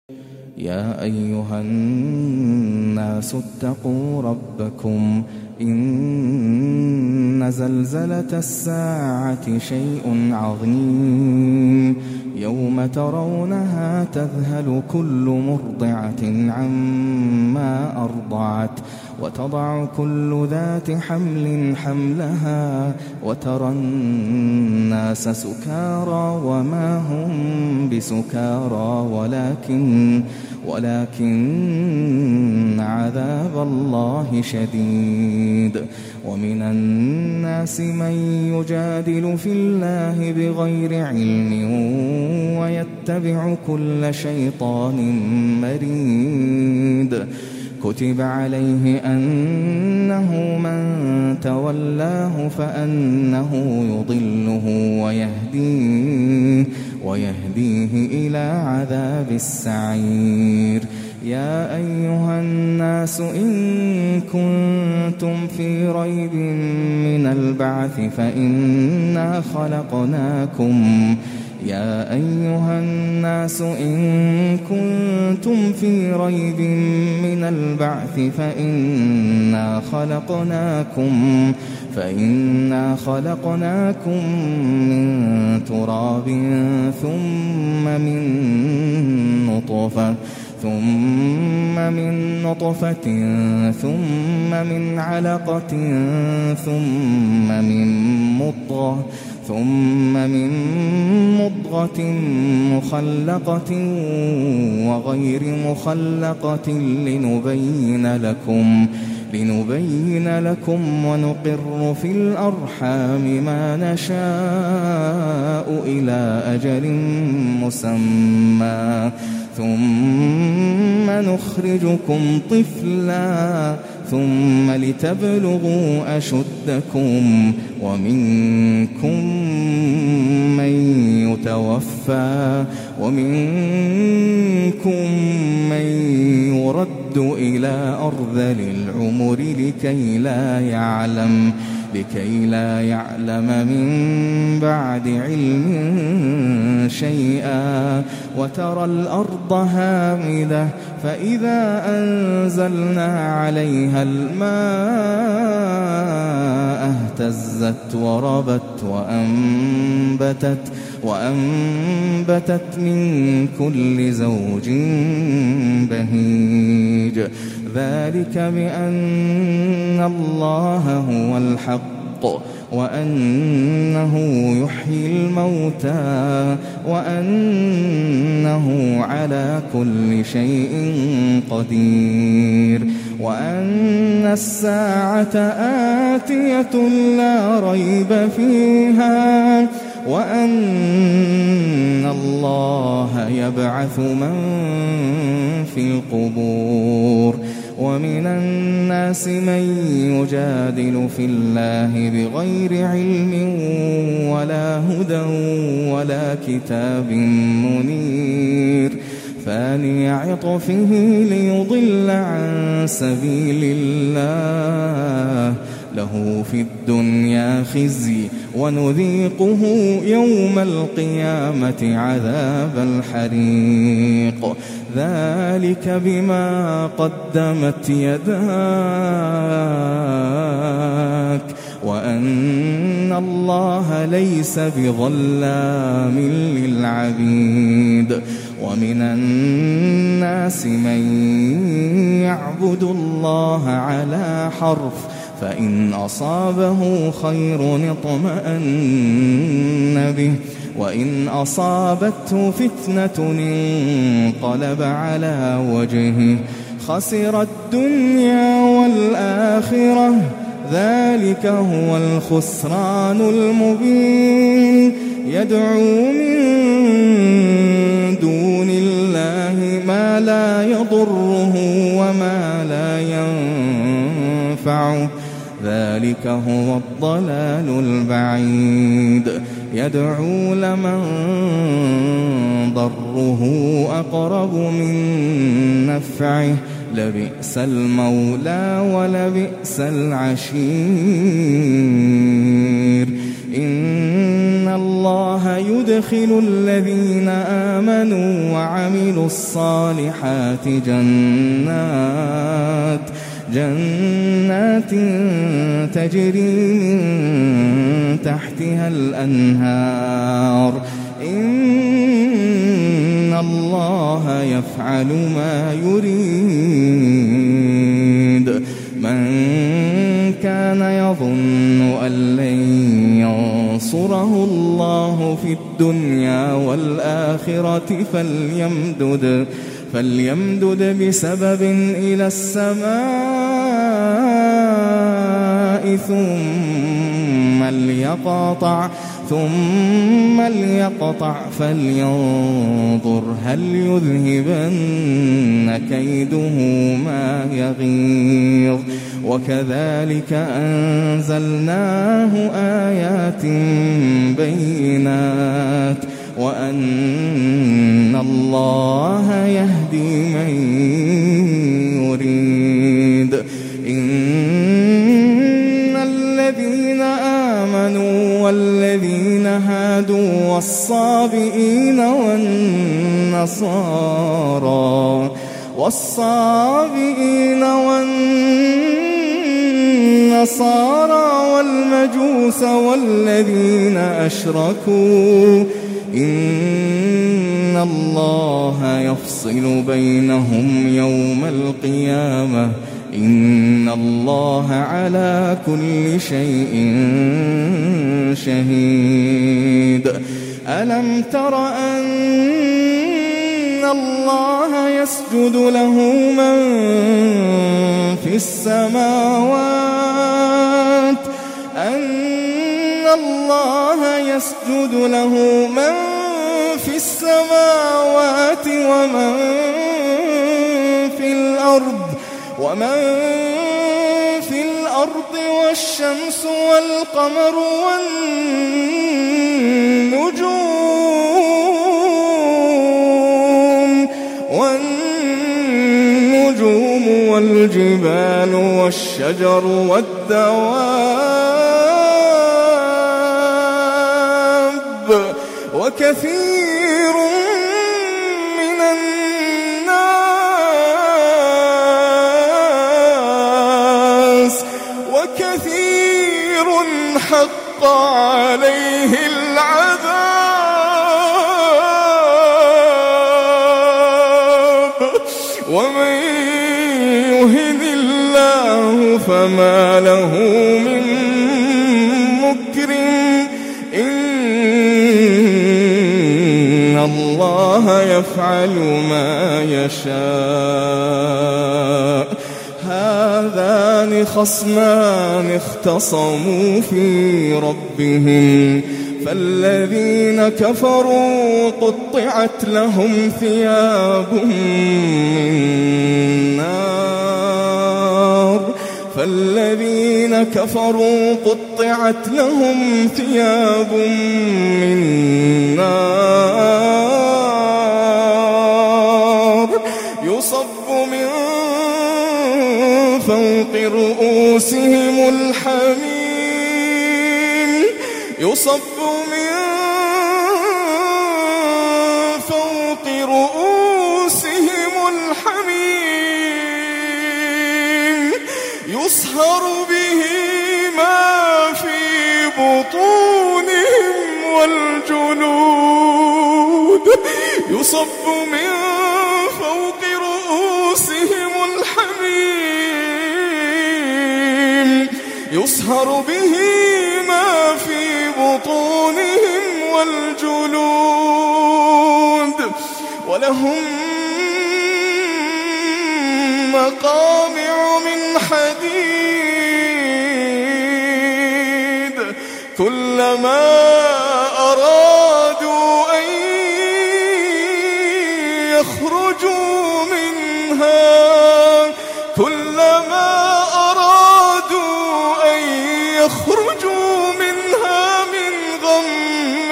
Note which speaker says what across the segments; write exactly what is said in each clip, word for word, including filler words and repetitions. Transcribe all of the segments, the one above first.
Speaker 1: يا أيها الناس اتقوا ربكم إن زلزلة الساعة شيء عظيم يوم ترونها تذهل كل مرضعة عما أرضعت وتضع كل ذات حمل حملها وترى الناس سكارى وما هم بسكارى ولكن ولكن عذاب الله شديد. ومن الناس من يجادل في الله بغير علم ويتبع كل شيطان مريد. كتب عليه أنه من تولاه فأنه يضله ويهديه, ويهديه إلى عذاب السعير. يا أيها الناس إن كنتم في ريب من البعث فإنا خلقناكم يا أيها الناس إن كنتم في ريب من البعث فإنا خلقناكم فإنا خلقناكم من تراب ثم من نطفة ثم من نطفة ثم من علقة ثم من مضغة ثم من مضغة مخلقة وغير مخلقة لنبين لكم لنبين لكم ونقر في الأرحام ما نشاء إلى أجل مسمى ثم نخرجكم طفلا ثم لتبلغوا أشدكم ومنكم من يتوفى ومنكم من يرد إلى أرذل العمر لكي لا يعلم لكي لا يعلم من بعد علم شيئا وترى الأرض هامدة فإذا أنزلنا عليها الماء اهتزت وربت وأنبتت وأنبتت من كل زوج بهيج. ذلك بأن الله هو الحق وأنه يحيي الموتى وأنه على كل شيء قدير وأن الساعة آتية لا ريب فيها وأن الله يبعث من في القبور. ومن الناس من يجادل في الله بغير علم ولا هدى ولا كتاب منير ثاني عطفه ليضل عن سبيل الله له في الدنيا خزي ونذيقه يوم القيامة عذاب الحريق. ذلك بما قدمت يداك وأن الله ليس بظلام للعبيد. ومن الناس من يعبد الله على حرف فإن أصابه خير اطمأن به وإن أصابته فتنة انقلب على وجهه خسر الدنيا والآخرة ذلك هو الخسران المبين. يدعو من دون الله ما لا يضره وما لا ينفعه ذلك هو الضلال البعيد. يدعو لمن ضره أقرب من نفعه لبئس المولى ولبئس العشير. إن الله يدخل الذين آمنوا وعملوا الصالحات جنات جنات تجري من تحتها الأنهار إن الله يفعل ما يريد. من كان يظن أن لن ينصره الله في الدنيا والآخرة فليمدد فليمدد بسبب إلى السماء ثم ليقطع ثم ليقطع فلينظر هل يذهبن كيده ما يغيظ. وكذلك أنزلناه آيات بينات وأن الله يهدي من يريد. إن الذين آمنوا والذين هادوا والصابئين والنصارى والصابئين والنصارى والمجوس والذين أشركوا إن الله يفصل بينهم يوم القيامة إن الله على كل شيء شهيد. ألم تر أن الله يسجد له من في السماوات أن الله يسجد له من في السماوات ومن في الأرض ومن في الأرض والشمس والقمر والنجوم والنجوم والجبال والشجر والدواب وكثير من الناس وكثير حق عليه العذاب ومن يهن الله فما له من مكرم إن الله يفعل ما يشاء. هذان خصمان اختصموا في ربهم فالذين كفروا قطعت لهم ثياب من نار فالذين كفروا قطعت لهم ثياب من نار يصب من فوق رؤوسهم الحميم يصب من فوق رؤوسهم الحميم يصهر به ما في بطونهم والجلود يصب من فوق رؤوسهم الحميم يصهر به ما في بطونهم والجلود ولهم مقامع من حديد كلما أرادوا أن يخرجوا منها كلما أرادوا أن يخرجوا منها من غم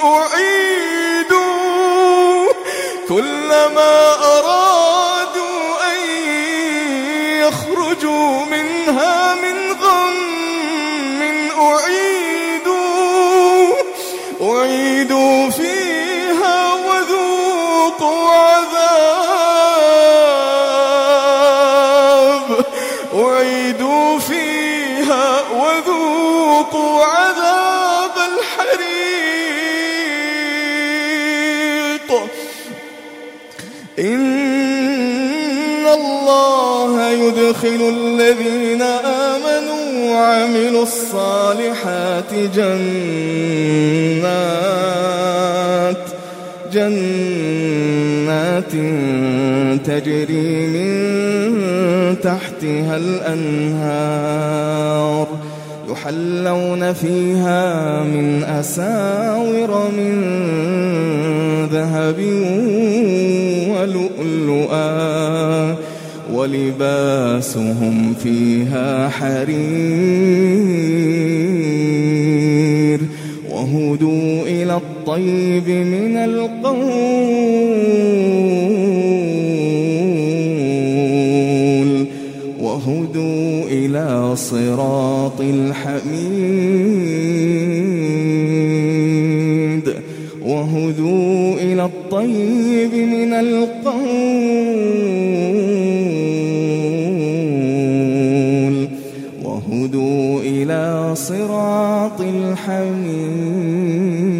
Speaker 1: أعيدوا كلما أرادوا أن يخرجوا منها من غم أعيدوا إن الله يدخل الذين آمنوا وعملوا الصالحات جنات جنات تجري من تحتها الأنهار يحلون فيها من أساور من ذهب ولؤلؤا ولباسهم فيها حرير وهدوا إلى الطيب من القول وهدوا إلى صراط الحميد وهدوا إلى الطيب من القول وهدوا إلى صراط الحميد.